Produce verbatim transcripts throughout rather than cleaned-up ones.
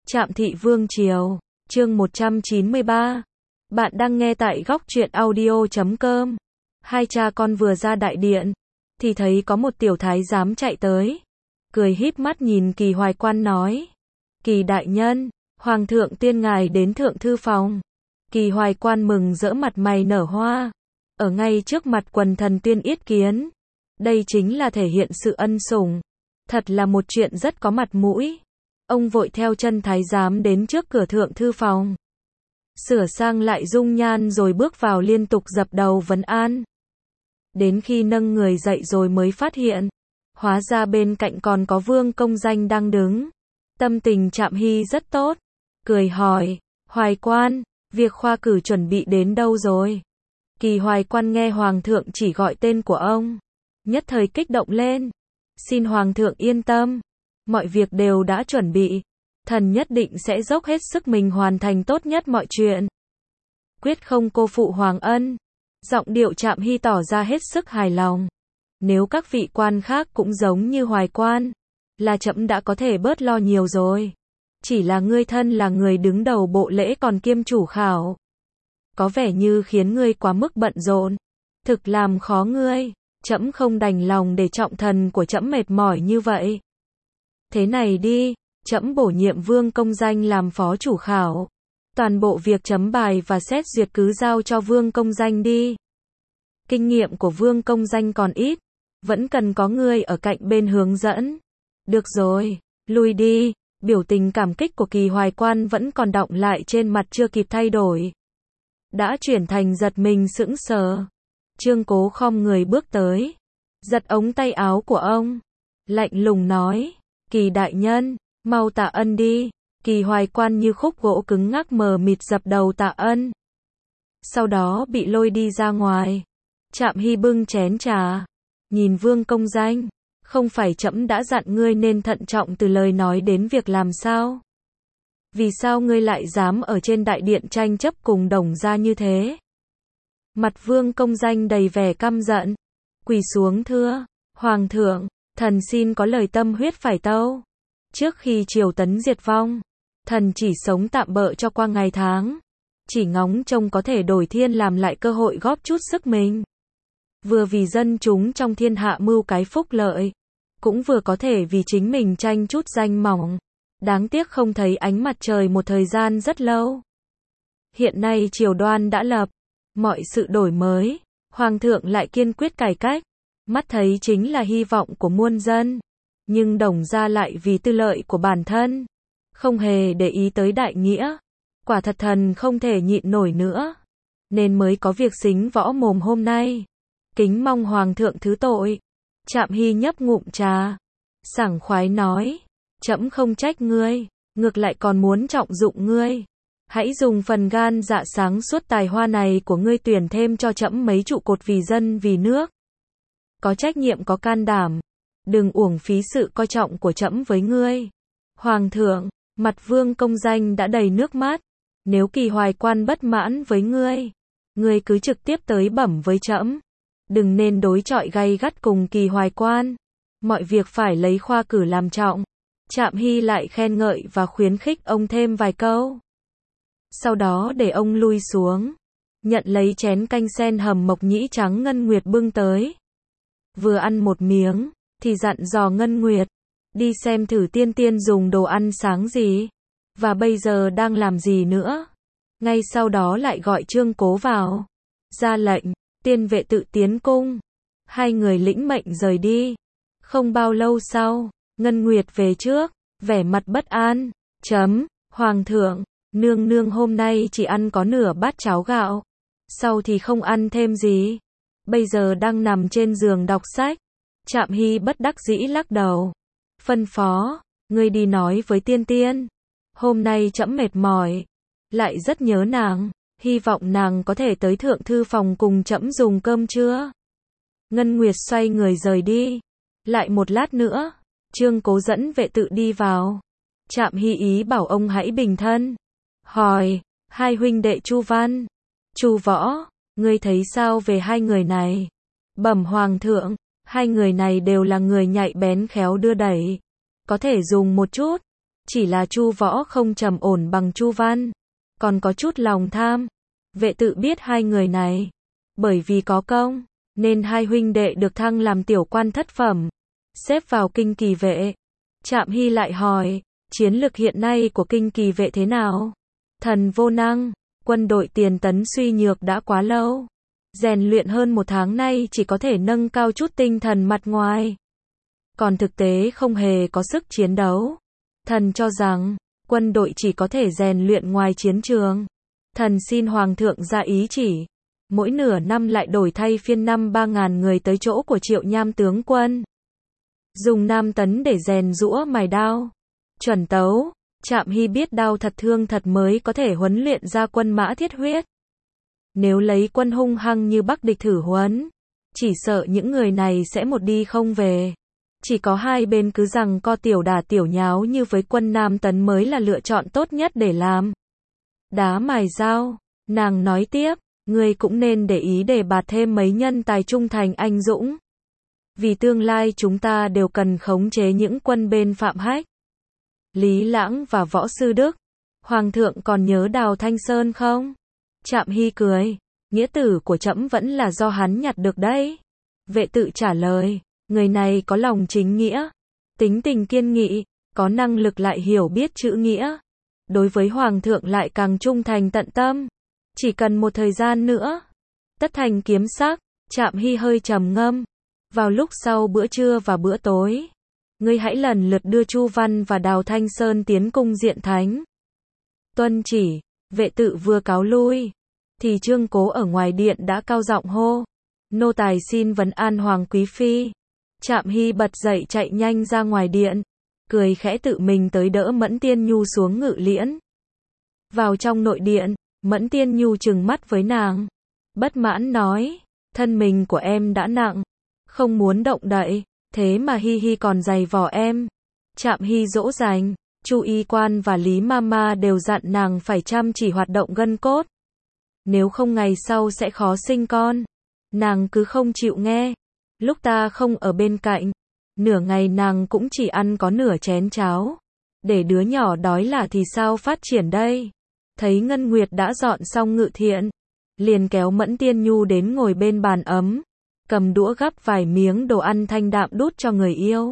Trạm Thị Vương Triều, chương một trăm chín mươi ba. Bạn đang nghe tại góc truyện audio chấm com. Hai cha con vừa ra đại điện, thì thấy có một tiểu thái giám chạy tới. Cười híp mắt nhìn Kỳ Hoài Quan nói. Kỳ đại nhân, Hoàng thượng tuyên ngài đến thượng thư phòng. Kỳ Hoài Quan mừng rỡ mặt mày nở hoa. Ở ngay trước mặt quần thần tuyên yết kiến. Đây chính là thể hiện sự ân sủng. Thật là một chuyện rất có mặt mũi. Ông vội theo chân thái giám đến trước cửa thượng thư phòng. Sửa sang lại dung nhan rồi bước vào liên tục dập đầu vấn an. Đến khi nâng người dậy rồi mới phát hiện. Hóa ra bên cạnh còn có Vương Công Danh đang đứng. Tâm tình Trạm Hy rất tốt. Cười hỏi, Hoài Quan, việc khoa cử chuẩn bị đến đâu rồi? Kỳ Hoài Quan nghe Hoàng thượng chỉ gọi tên của ông. Nhất thời kích động lên. Xin Hoàng thượng yên tâm. Mọi việc đều đã chuẩn bị. Thần nhất định sẽ dốc hết sức mình hoàn thành tốt nhất mọi chuyện. Quyết không cô phụ Hoàng ân. Giọng điệu Trạm Hy tỏ ra hết sức hài lòng. Nếu các vị quan khác cũng giống như Hoài Quan, là trẫm đã có thể bớt lo nhiều rồi. Chỉ là ngươi thân là người đứng đầu bộ lễ còn kiêm chủ khảo. Có vẻ như khiến ngươi quá mức bận rộn. Thực làm khó ngươi. Trẫm không đành lòng để trọng thần của trẫm mệt mỏi như vậy. Thế này đi, trẫm bổ nhiệm Vương Công Danh làm phó chủ khảo. Toàn bộ việc chấm bài và xét duyệt cứ giao cho Vương Công Danh đi. Kinh nghiệm của Vương Công Danh còn ít, vẫn cần có người ở cạnh bên hướng dẫn. Được rồi, lui đi. Biểu tình cảm kích của Kỳ Hoài Quan vẫn còn đọng lại trên mặt chưa kịp thay đổi. Đã chuyển thành giật mình sững sờ. Trương Cố khom người bước tới, giật ống tay áo của ông, lạnh lùng nói, Kỳ đại nhân, mau tạ ân đi. Kỳ Hoài Quan như khúc gỗ cứng ngắc mờ mịt dập đầu tạ ân. Sau đó bị lôi đi ra ngoài. Trạm Hy bưng chén trà, nhìn Vương Công Danh, không phải trẫm đã dặn ngươi nên thận trọng từ lời nói đến việc làm sao? Vì sao ngươi lại dám ở trên đại điện tranh chấp cùng Đồng gia như thế? Mặt Vương Công Danh đầy vẻ căm giận, quỳ xuống thưa, Hoàng thượng, thần xin có lời tâm huyết phải tâu. Trước khi triều tấn diệt vong, thần chỉ sống tạm bợ cho qua ngày tháng, chỉ ngóng trông có thể đổi thiên làm lại cơ hội góp chút sức mình. Vừa vì dân chúng trong thiên hạ mưu cái phúc lợi, cũng vừa có thể vì chính mình tranh chút danh mỏng. Đáng tiếc không thấy ánh mặt trời một thời gian rất lâu. Hiện nay triều đoan đã lập, mọi sự đổi mới, Hoàng thượng lại kiên quyết cải cách, mắt thấy chính là hy vọng của muôn dân. Nhưng Đồng gia lại vì tư lợi của bản thân, không hề để ý tới đại nghĩa. Quả thật thần không thể nhịn nổi nữa, nên mới có việc xính võ mồm hôm nay. Kính mong Hoàng thượng thứ tội. Trạm Hy nhấp ngụm trà, sảng khoái nói, trẫm không trách ngươi, ngược lại còn muốn trọng dụng ngươi. Hãy dùng phần gan dạ sáng suốt tài hoa này của ngươi tuyển thêm cho trẫm mấy trụ cột vì dân vì nước. Có trách nhiệm có can đảm, đừng uổng phí sự coi trọng của trẫm với ngươi. Hoàng thượng, mặt Vương Công Danh đã đầy nước mắt. Nếu Kỳ Hoài Quan bất mãn với ngươi, ngươi cứ trực tiếp tới bẩm với trẫm. Đừng nên đối chọi gay gắt cùng Kỳ Hoài Quan. Mọi việc phải lấy khoa cử làm trọng. Trạm Hy lại khen ngợi và khuyến khích ông thêm vài câu. Sau đó để ông lui xuống, nhận lấy chén canh sen hầm mộc nhĩ trắng Ngân Nguyệt bưng tới. Vừa ăn một miếng, thì dặn dò Ngân Nguyệt, đi xem thử tiên tiên dùng đồ ăn sáng gì, và bây giờ đang làm gì nữa. Ngay sau đó lại gọi Trương Cố vào, ra lệnh, tiên vệ tự tiến cung. Hai người lĩnh mệnh rời đi. Không bao lâu sau, Ngân Nguyệt về trước, vẻ mặt bất an, chấm, Hoàng thượng, nương nương hôm nay chỉ ăn có nửa bát cháo gạo, sau thì không ăn thêm gì. Bây giờ đang nằm trên giường đọc sách. Trạm Hy bất đắc dĩ lắc đầu, phân phó, ngươi đi nói với tiên tiên. Hôm nay trẫm mệt mỏi, lại rất nhớ nàng, hy vọng nàng có thể tới thượng thư phòng cùng trẫm dùng cơm trưa. Ngân Nguyệt xoay người rời đi. Lại một lát nữa, Trương Cố dẫn vệ tự đi vào. Trạm Hy ý bảo ông hãy bình thân. Hỏi, hai huynh đệ Chu Văn, Chu Võ, ngươi thấy sao về hai người này? Bẩm Hoàng thượng, hai người này đều là người nhạy bén khéo đưa đẩy, có thể dùng một chút. Chỉ là Chu Võ không trầm ổn bằng Chu Văn, còn có chút lòng tham. Vệ tự biết hai người này, bởi vì có công, nên hai huynh đệ được thăng làm tiểu quan thất phẩm, xếp vào kinh kỳ vệ. Trạm Hy lại hỏi, chiến lực hiện nay của kinh kỳ vệ thế nào? Thần vô năng, quân đội tiền tấn suy nhược đã quá lâu. Rèn luyện hơn một tháng nay chỉ có thể nâng cao chút tinh thần mặt ngoài, còn thực tế không hề có sức chiến đấu. Thần cho rằng, quân đội chỉ có thể rèn luyện ngoài chiến trường. Thần xin Hoàng thượng ra ý chỉ, mỗi nửa năm lại đổi thay phiên năm ba ngàn người tới chỗ của Triệu Nham tướng quân. Dùng Nam Tấn để rèn giũa mài đao. Chuẩn tấu, Trạm Hy biết đao thật thương thật mới có thể huấn luyện ra quân mã thiết huyết. Nếu lấy quân hung hăng như Bắc địch thử huấn, chỉ sợ những người này sẽ một đi không về. Chỉ có hai bên cứ rằng co tiểu đả tiểu nháo như với quân Nam Tấn mới là lựa chọn tốt nhất để làm. Đá mài dao, nàng nói tiếp, ngươi cũng nên để ý để bạt thêm mấy nhân tài trung thành anh dũng. Vì tương lai chúng ta đều cần khống chế những quân bên Phạm Hách, Lý Lãng và Võ Sư Đức. Hoàng thượng còn nhớ Đào Thanh Sơn không? Trạm Hy cười, nghĩa tử của trẫm vẫn là do hắn nhặt được đấy. Vệ tự trả lời, người này có lòng chính nghĩa, tính tình kiên nghị, có năng lực lại hiểu biết chữ nghĩa. Đối với Hoàng thượng lại càng trung thành tận tâm. Chỉ cần một thời gian nữa, tất thành kiếm sắc. Trạm Hy hơi trầm ngâm. Vào lúc sau bữa trưa và bữa tối, ngươi hãy lần lượt đưa Chu Văn và Đào Thanh Sơn tiến cung diện thánh. Tuân chỉ. Vệ tự vừa cáo lui, thì Trương Cố ở ngoài điện đã cao giọng hô, nô tài xin vấn an Hoàng quý phi. Trạm Hy bật dậy chạy nhanh ra ngoài điện, cười khẽ tự mình tới đỡ Mẫn Tiên Nhu xuống ngự liễn. Vào trong nội điện, Mẫn Tiên Nhu trừng mắt với nàng, bất mãn nói, thân mình của em đã nặng, không muốn động đậy, thế mà Hi Hi còn giày vò em. Trạm Hy dỗ dành, Chu Y Quan và Lý Mama đều dặn nàng phải chăm chỉ hoạt động gân cốt, nếu không ngày sau sẽ khó sinh con. Nàng cứ không chịu nghe. Lúc ta không ở bên cạnh, nửa ngày nàng cũng chỉ ăn có nửa chén cháo. Để đứa nhỏ đói là thì sao phát triển đây? Thấy Ngân Nguyệt đã dọn xong ngự thiện, liền kéo Mẫn Tiên Nhu đến ngồi bên bàn ấm, cầm đũa gắp vài miếng đồ ăn thanh đạm đút cho người yêu.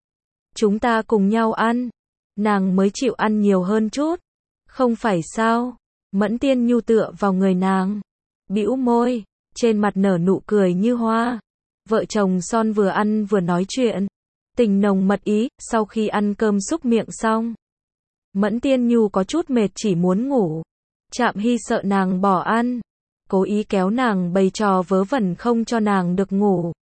Chúng ta cùng nhau ăn. Nàng mới chịu ăn nhiều hơn chút. Không phải sao? Mẫn Tiên Nhu tựa vào người nàng, bĩu môi, trên mặt nở nụ cười như hoa. Vợ chồng son vừa ăn vừa nói chuyện, tình nồng mật ý. Sau khi ăn cơm xúc miệng xong, Mẫn Tiên Nhu có chút mệt chỉ muốn ngủ. Trạm Hy sợ nàng bỏ ăn, cố ý kéo nàng bày trò vớ vẩn không cho nàng được ngủ.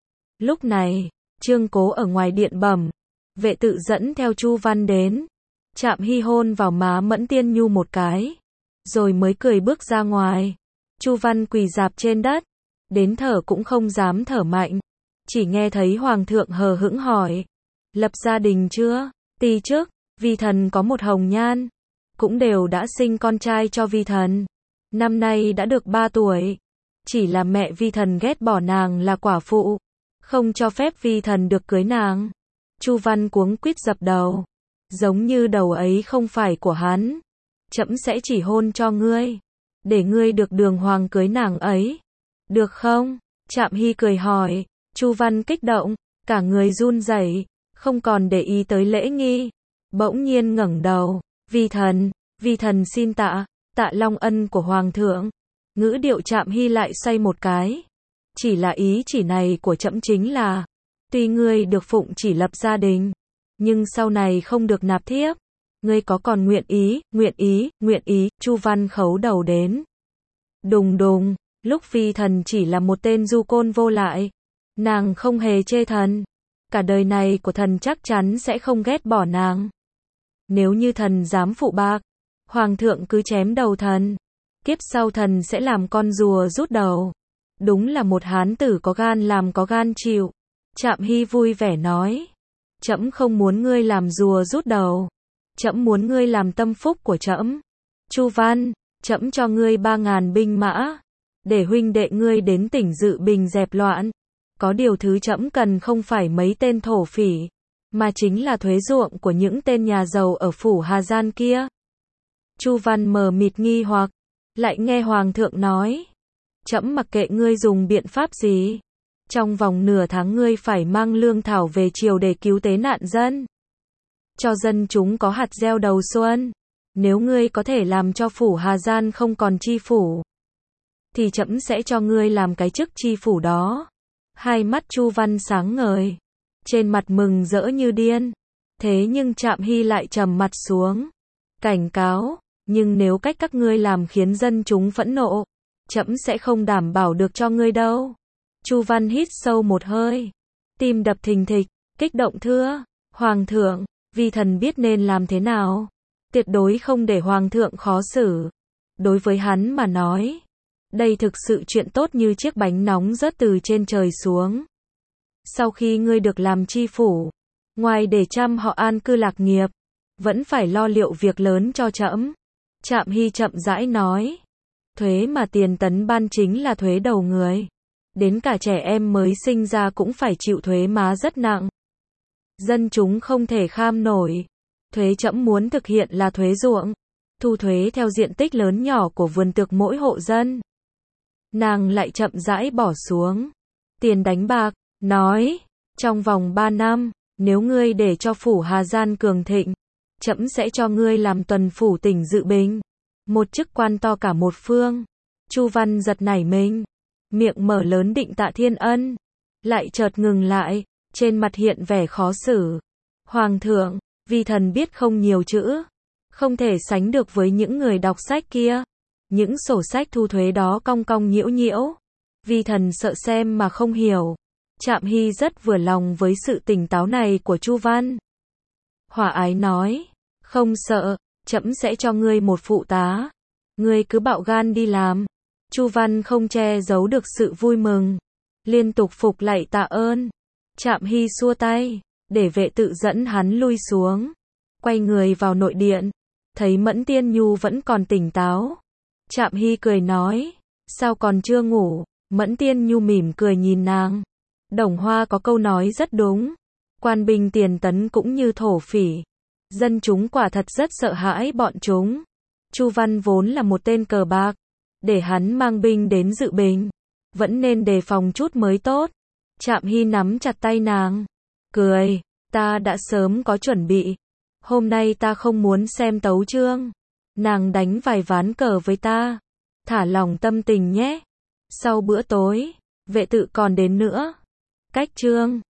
Lúc này, Trương Cố ở ngoài điện bẩm, vệ tự dẫn theo Chu Văn đến. Trạm Hy hôn vào má Mẫn Tiên Nhu một cái, rồi mới cười bước ra ngoài. Chu Văn quỳ rạp trên đất, đến thở cũng không dám thở mạnh. Chỉ nghe thấy Hoàng thượng hờ hững hỏi, lập gia đình chưa? Ti chức, Vi thần có một hồng nhan, cũng đều đã sinh con trai cho Vi thần. Năm nay đã được ba tuổi. Chỉ là mẹ Vi thần ghét bỏ nàng là quả phụ, không cho phép Vi thần được cưới nàng. Chu Văn cuống quýt dập đầu, giống như đầu ấy không phải của hắn. Trẫm sẽ chỉ hôn cho ngươi, để ngươi được đường hoàng cưới nàng ấy. Được không? Trạm Hy cười hỏi. Chu Văn kích động, cả người run rẩy, không còn để ý tới lễ nghi. Bỗng nhiên ngẩng đầu, Vi thần, Vi thần xin tạ, tạ long ân của Hoàng thượng. Ngữ điệu Trạm Hy lại xoay một cái. Chỉ là ý chỉ này của trẫm chính là, tuy ngươi được phụng chỉ lập gia đình, nhưng sau này không được nạp thiếp. Ngươi có còn nguyện ý, nguyện ý, nguyện ý. Chu Văn khấu đầu đến. Đùng đùng, lúc Vi thần chỉ là một tên du côn vô lại, nàng không hề chê thần. Cả đời này của thần chắc chắn sẽ không ghét bỏ nàng. Nếu như thần dám phụ bạc, Hoàng thượng cứ chém đầu thần. Kiếp sau thần sẽ làm con rùa rút đầu. Đúng là một hán tử có gan làm có gan chịu. Trạm Hy vui vẻ nói, trẫm không muốn ngươi làm rùa rút đầu, trẫm muốn ngươi làm tâm phúc của trẫm. Chu Văn, trẫm cho ngươi ba ngàn binh mã, để huynh đệ ngươi đến tỉnh Dự Bình dẹp loạn. Có điều thứ trẫm cần không phải mấy tên thổ phỉ, mà chính là thuế ruộng của những tên nhà giàu ở phủ Hà Gian kia. Chu Văn mờ mịt nghi hoặc, lại nghe Hoàng thượng nói, trẫm mặc kệ ngươi dùng biện pháp gì, trong vòng nửa tháng ngươi phải mang lương thảo về triều để cứu tế nạn dân, cho dân chúng có hạt gieo đầu xuân. Nếu ngươi có thể làm cho phủ Hà Gian không còn chi phủ, thì trẫm sẽ cho ngươi làm cái chức chi phủ đó. Hai mắt Chu Văn sáng ngời, trên mặt mừng rỡ như điên. Thế nhưng Trạm Hy lại trầm mặt xuống, cảnh cáo, nhưng nếu cách các ngươi làm khiến dân chúng phẫn nộ, trẫm sẽ không đảm bảo được cho ngươi đâu. Chu Văn hít sâu một hơi, tim đập thình thịch, kích động thưa, Hoàng thượng, vi thần biết nên làm thế nào, tuyệt đối không để Hoàng thượng khó xử. Đối với hắn mà nói, đây thực sự chuyện tốt như chiếc bánh nóng rớt từ trên trời xuống. Sau khi ngươi được làm chi phủ, ngoài để chăm họ an cư lạc nghiệp, vẫn phải lo liệu việc lớn cho trẫm. Trạm Hy chậm rãi nói, thuế mà tiền tấn ban chính là thuế đầu người. Đến cả trẻ em mới sinh ra cũng phải chịu thuế má rất nặng. Dân chúng không thể kham nổi. Thuế trẫm muốn thực hiện là thuế ruộng, thu thuế theo diện tích lớn nhỏ của vườn tược mỗi hộ dân. Nàng lại chậm rãi bỏ xuống tiền đánh bạc, nói, trong vòng ba năm, nếu ngươi để cho phủ Hà Gian cường thịnh, trẫm sẽ cho ngươi làm tuần phủ tỉnh Dự Bình, một chức quan to cả một phương. Chu Văn giật nảy mình, miệng mở lớn định tạ thiên ân, lại chợt ngừng lại, trên mặt hiện vẻ khó xử. Hoàng thượng, vi thần biết không nhiều chữ, không thể sánh được với những người đọc sách kia. Những sổ sách thu thuế đó cong cong nhiễu nhiễu, vi thần sợ xem mà không hiểu. Trạm Hy rất vừa lòng với sự tỉnh táo này của Chu Văn. Hòa ái nói, không sợ, trẫm sẽ cho ngươi một phụ tá, ngươi cứ bạo gan đi làm. Chu Văn không che giấu được sự vui mừng, liên tục phục lạy tạ ơn. Trạm Hy xua tay, để vệ tự dẫn hắn lui xuống, quay người vào nội điện, thấy Mẫn Tiên Nhu vẫn còn tỉnh táo. Trạm Hy cười nói, sao còn chưa ngủ? Mẫn Tiên Nhu mỉm cười nhìn nàng. Đồng Hoa có câu nói rất đúng, quan binh tiền tấn cũng như thổ phỉ, dân chúng quả thật rất sợ hãi bọn chúng. Chu Văn vốn là một tên cờ bạc, để hắn mang binh đến Dự Bình, vẫn nên đề phòng chút mới tốt. Trạm Hy nắm chặt tay nàng, cười, ta đã sớm có chuẩn bị, hôm nay ta không muốn xem tấu chương, nàng đánh vài ván cờ với ta, thả lỏng tâm tình nhé. Sau bữa tối, vệ tự còn đến nữa. Cách chương